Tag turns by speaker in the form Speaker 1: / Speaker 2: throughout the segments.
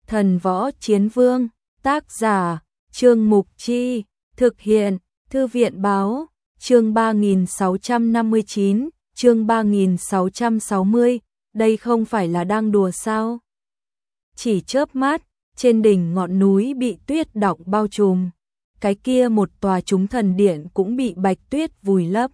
Speaker 1: Thần Võ Chiến Vương, tác giả, Trương Mục Chi, thực hiện, Thư viện Báo, chương 3659, chương 3660, đây không phải là đang đùa sao? Chỉ chớp mắt, trên đỉnh ngọn núi bị tuyết đọng bao trùm, cái kia một tòa chúng thần điện cũng bị bạch tuyết vùi lấp.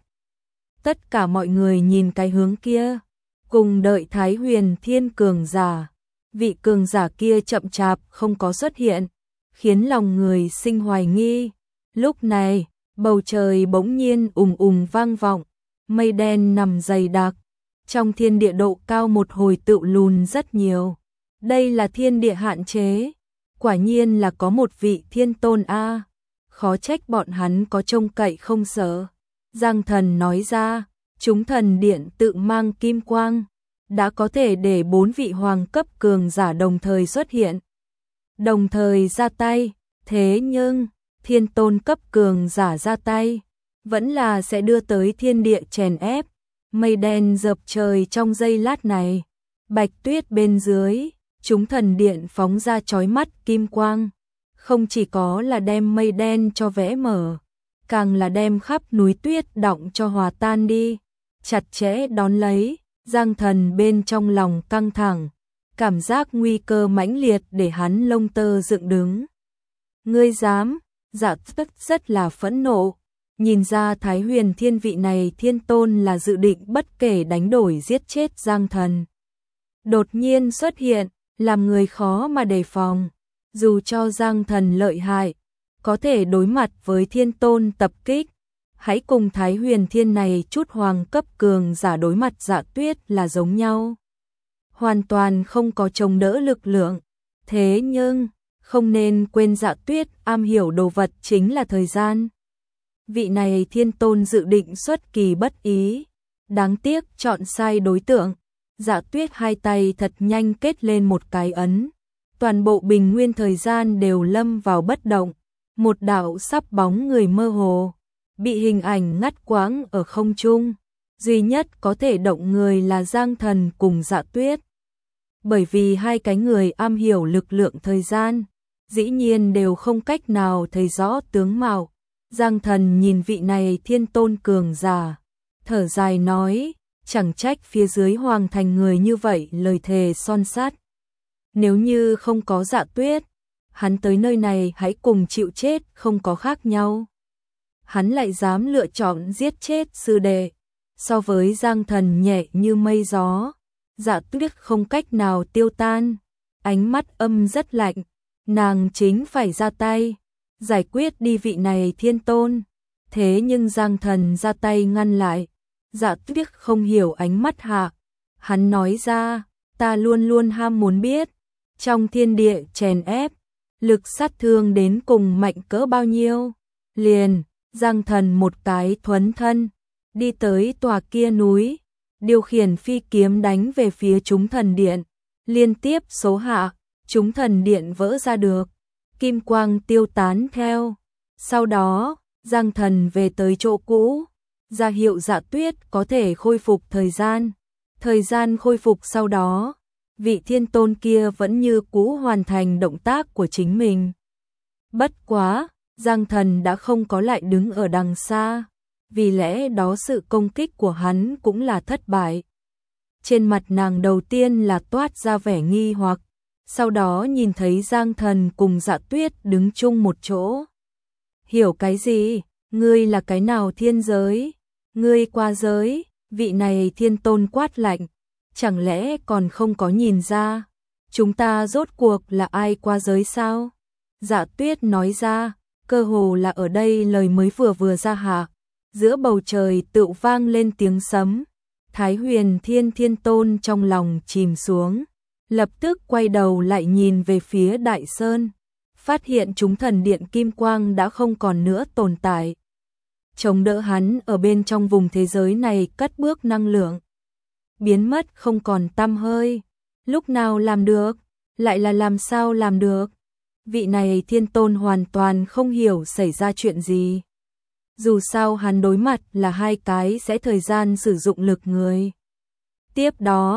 Speaker 1: Tất cả mọi người nhìn cái hướng kia, cùng đợi Thái Huyền Thiên cường giả. Vị cường giả kia chậm chạp không có xuất hiện, khiến lòng người sinh hoài nghi. Lúc này, bầu trời bỗng nhiên vang vọng, mây đen nằm dày đặc, trong thiên địa độ cao một hồi tựu lùn rất nhiều. Đây là thiên địa hạn chế, quả nhiên là có một vị thiên tôn a, khó trách bọn hắn có trông cậy không sợ. Giang Thần nói ra, chúng thần điện tự mang kim quang, đã có thể để 4 vị hoàng cấp cường giả đồng thời xuất hiện, đồng thời ra tay, thế nhưng thiên tôn cấp cường giả ra tay, vẫn là sẽ đưa tới thiên địa chèn ép. Mây đen dập trời trong giây lát này, bạch tuyết bên dưới, chúng thần điện phóng ra chói mắt kim quang, không chỉ có là đem mây đen cho vẽ mở, càng là đem khắp núi tuyết đọng cho hòa tan đi. Chặt chẽ đón lấy, Giang Thần bên trong lòng căng thẳng, cảm giác nguy cơ mãnh liệt để hắn lông tơ dựng đứng. Ngươi dám? Dạ Tất rất là phẫn nộ, nhìn ra Thái Huyền Thiên vị này thiên tôn là dự định bất kể đánh đổi giết chết Giang Thần. Đột nhiên xuất hiện, làm người khó mà đề phòng, dù cho Giang Thần lợi hại, có thể đối mặt với thiên tôn tập kích, hãy cùng Thái Huyền Thiên này chút hoàng cấp cường giả đối mặt Dạ Tuyết là giống nhau. Hoàn toàn không có chống đỡ lực lượng, thế nhưng không nên quên Dạ Tuyết am hiểu đồ vật chính là thời gian. Vị này thiên tôn dự định xuất kỳ bất ý, đáng tiếc chọn sai đối tượng. Dạ Tuyết hai tay thật nhanh kết lên một cái ấn, toàn bộ bình nguyên thời gian đều lâm vào bất động, một đạo sắp bóng người mơ hồ, bị hình ảnh ngắt quãng ở không trung, duy nhất có thể động người là Giang Thần cùng Dạ Tuyết. Bởi vì hai cái người am hiểu lực lượng thời gian, dĩ nhiên đều không cách nào thấy rõ tướng mạo. Giang Thần nhìn vị này thiên tôn cường giả, thở dài nói, chẳng trách phía dưới hoàng thành người như vậy lời thề son sắt. Nếu như không có Dạ Tuyết, hắn tới nơi này hãy cùng chịu chết không có khác nhau. Hắn lại dám lựa chọn giết chết sư đệ, so với Giang Thần nhẹ như mây gió, Dạ Tuyết không cách nào tiêu tan, ánh mắt âm rất lạnh, nàng chính phải ra tay, giải quyết đi vị này thiên tôn, thế nhưng Giang Thần ra tay ngăn lại. Dạ Tuyết không hiểu ánh mắt hạ, hắn nói ra, ta luôn luôn ham muốn biết, trong thiên địa chèn ép, lực sát thương đến cùng mạnh cỡ bao nhiêu. Liền, Giang Thần một cái thuấn thân, đi tới tòa kia núi, điều khiển phi kiếm đánh về phía chúng thần điện, liên tiếp số hạ, chúng thần điện vỡ ra được, kim quang tiêu tán theo. Sau đó, Giang Thần về tới chỗ cũ, ra hiệu Dạ Tuyết có thể khôi phục thời gian. Thời gian khôi phục sau đó, vị thiên tôn kia vẫn như cũ hoàn thành động tác của chính mình. Bất quá, Giang Thần đã không có lại đứng ở đằng xa, vì lẽ đó sự công kích của hắn cũng là thất bại. Trên mặt nàng đầu tiên là toát ra vẻ nghi hoặc, sau đó nhìn thấy Giang Thần cùng Dạ Tuyết đứng chung một chỗ. Hiểu cái gì? Ngươi là cái nào thiên giới? Ngươi qua giới? Vị này thiên tôn quát lạnh, chẳng lẽ còn không có nhìn ra, chúng ta rốt cuộc là ai qua giới sao? Dạ Tuyết nói ra, cơ hồ là ở đây lời mới vừa ra hạ, giữa bầu trời tự vang lên tiếng sấm. Thái Huyền Thiên thiên tôn trong lòng chìm xuống, lập tức quay đầu lại nhìn về phía Đại Sơn, phát hiện chúng thần điện kim quang đã không còn nữa tồn tại. Chống đỡ hắn ở bên trong vùng thế giới này cất bước năng lượng, biến mất không còn tăm hơi. Lúc nào làm được? Lại là làm sao làm được? Vị này thiên tôn hoàn toàn không hiểu xảy ra chuyện gì. Dù sao hắn đối mặt là hai cái sẽ thời gian sử dụng lực người. Tiếp đó,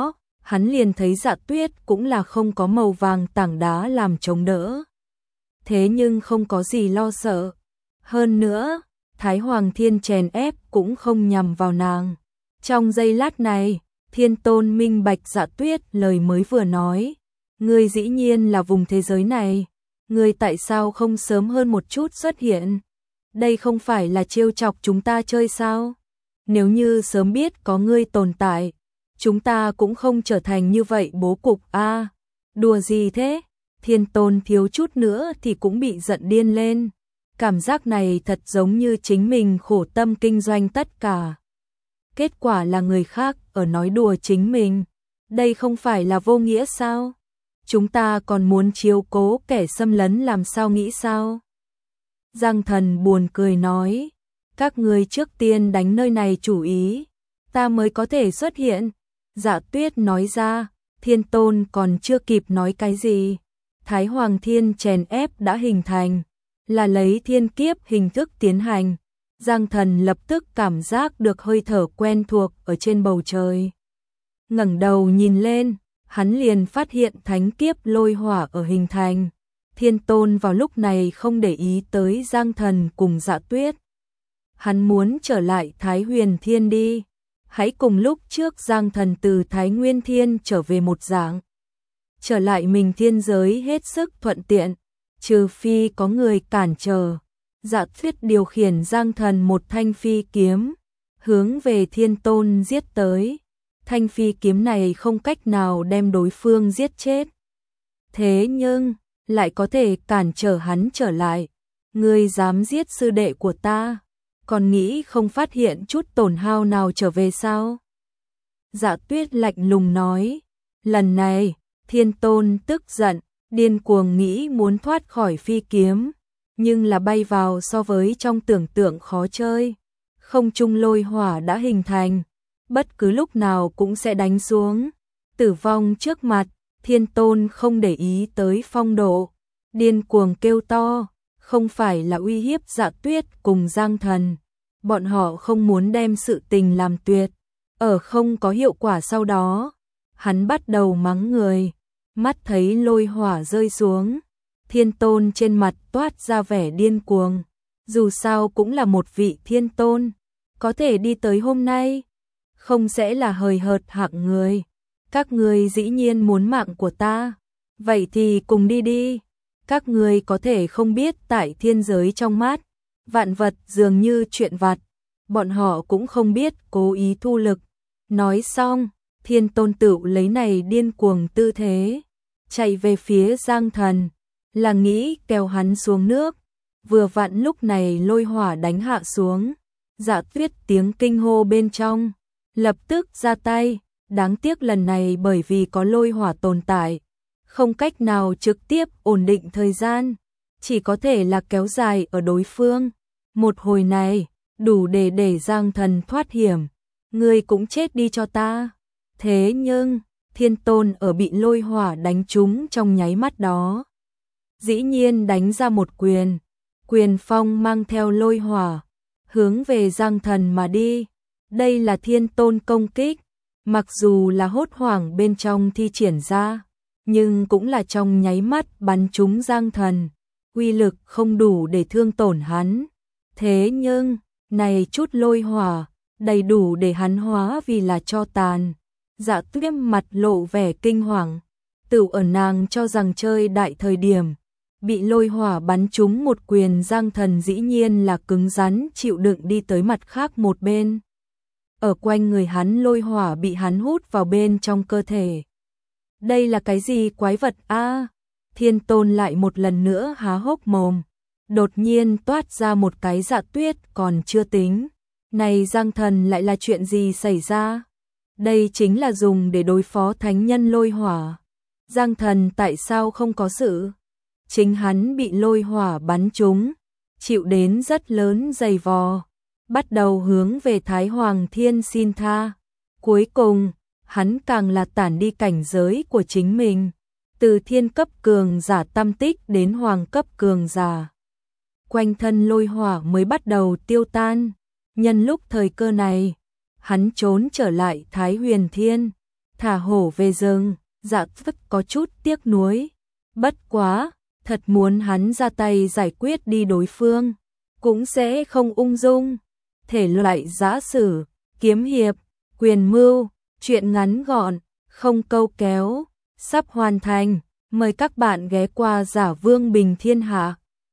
Speaker 1: hắn liền thấy Dạ Tuyết cũng là không có màu vàng tảng đá làm chống đỡ. Thế nhưng không có gì lo sợ. Hơn nữa, Thái Hoàng Thiên chèn ép cũng không nhằm vào nàng. Trong giây lát này, Thiên Tôn minh bạch Dạ Tuyết lời mới vừa nói. Ngươi dĩ nhiên là vùng thế giới này. Ngươi tại sao không sớm hơn một chút xuất hiện? Đây không phải là trêu chọc chúng ta chơi sao? Nếu như sớm biết có ngươi tồn tại, chúng ta cũng không trở thành như vậy bố cục a. Đùa gì thế? Thiên Tôn thiếu chút nữa thì cũng bị giận điên lên. Cảm giác này thật giống như chính mình khổ tâm kinh doanh tất cả. Kết quả là người khác ở nói đùa chính mình. Đây không phải là vô nghĩa sao? Chúng ta còn muốn chiếu cố kẻ xâm lấn làm sao nghĩ sao? Giang Thần buồn cười nói, các ngươi trước tiên đánh nơi này chủ ý, ta mới có thể xuất hiện. Dạ Tuyết nói ra, Thiên Tôn còn chưa kịp nói cái gì. Thái Hoàng Thiên chèn ép đã hình thành, là lấy thiên kiếp hình thức tiến hành. Giang Thần lập tức cảm giác được hơi thở quen thuộc ở trên bầu trời. Ngẩng đầu nhìn lên, hắn liền phát hiện thánh kiếp lôi hỏa ở hình thành. Thiên Tôn vào lúc này không để ý tới Giang Thần cùng Dạ Tuyết. Hắn muốn trở lại Thái Huyền Thiên đi. Hãy cùng lúc trước Giang Thần từ Thái Nguyên Thiên trở về một dạng. Trở lại mình thiên giới hết sức thuận tiện, trừ phi có người cản trở. Dạ Tuyết điều khiển Giang Thần một thanh phi kiếm, hướng về Thiên Tôn giết tới. Thanh phi kiếm này không cách nào đem đối phương giết chết. Thế nhưng, lại có thể cản trở hắn trở lại. Ngươi dám giết sư đệ của ta, còn nghĩ không phát hiện chút tổn hao nào trở về sao? Dạ Tuyết lạnh lùng nói. Lần này, Thiên Tôn tức giận, điên cuồng nghĩ muốn thoát khỏi phi kiếm, nhưng là bay vào so với trong tưởng tượng khó chơi. Không trung lôi hỏa đã hình thành, bất cứ lúc nào cũng sẽ đánh xuống. Tử vong trước mặt, Thiên Tôn không để ý tới phong độ, điên cuồng kêu to, không phải là uy hiếp Dạ Tuyết cùng Giang Thần. Bọn họ không muốn đem sự tình làm tuyệt. Ở không có hiệu quả sau đó, hắn bắt đầu mắng người. Mắt thấy lôi hỏa rơi xuống, Thiên Tôn trên mặt toát ra vẻ điên cuồng. Dù sao cũng là một vị Thiên Tôn, có thể đi tới hôm nay, không sẽ là hời hợt hạng người. Các ngươi dĩ nhiên muốn mạng của ta, vậy thì cùng đi đi. Các ngươi có thể không biết tại thiên giới trong mắt, vạn vật dường như chuyện vặt, bọn họ cũng không biết cố ý thu lực. Nói xong, Thiên Tôn tự lấy này điên cuồng tư thế, chạy về phía Giang Thần, là nghĩ kéo hắn xuống nước. Vừa vặn lúc này lôi hỏa đánh hạ xuống, Dạ Tuyết tiếng kinh hô bên trong, lập tức ra tay. Đáng tiếc lần này bởi vì có lôi hỏa tồn tại, không cách nào trực tiếp ổn định thời gian, chỉ có thể là kéo dài ở đối phương. Một hồi này, đủ để Giang Thần thoát hiểm. Ngươi cũng chết đi cho ta. Thế nhưng, Thiên Tôn ở bị lôi hỏa đánh trúng trong nháy mắt đó, dĩ nhiên đánh ra một quyền. Quyền phong mang theo lôi hỏa, hướng về Giang Thần mà đi. Đây là Thiên Tôn công kích, mặc dù là hốt hoảng bên trong thi triển ra, nhưng cũng là trong nháy mắt bắn trúng Giang Thần, uy lực không đủ để thương tổn hắn. Thế nhưng, này chút lôi hỏa, đầy đủ để hắn hóa vì là tro tàn. Dạ Tuyết mặt lộ vẻ kinh hoàng, tự ở nàng cho rằng chơi đại thời điểm, bị lôi hỏa bắn trúng một quyền Giang Thần dĩ nhiên là cứng rắn chịu đựng đi tới mặt khác một bên. Ở quanh người hắn lôi hỏa bị hắn hút vào bên trong cơ thể. Đây là cái gì quái vật a? Thiên Tôn lại một lần nữa há hốc mồm. Đột nhiên toát ra một cái Dạ Tuyết còn chưa tính. Này Giang Thần lại là chuyện gì xảy ra? Đây chính là dùng để đối phó thánh nhân lôi hỏa. Giang Thần tại sao không có sự? Chính hắn bị lôi hỏa bắn trúng, chịu đến rất lớn dày vò, bắt đầu hướng về Thái Hoàng Thiên xin tha. Cuối cùng, hắn càng là tản đi cảnh giới của chính mình, từ thiên cấp cường giả tam tích đến hoàng cấp cường giả. Quanh thân lôi hỏa mới bắt đầu tiêu tan. Nhân lúc thời cơ này, hắn trốn trở lại Thái Huyền Thiên, thả hổ về rừng, Dạ Phất có chút tiếc nuối. Bất quá, thật muốn hắn ra tay giải quyết đi đối phương, cũng sẽ không ung dung. Thể loại giã sử, kiếm hiệp, quyền mưu, truyện ngắn gọn, không câu kéo, sắp hoàn thành. Mời các bạn ghé qua Giả Vương Bình Thiên Hạ.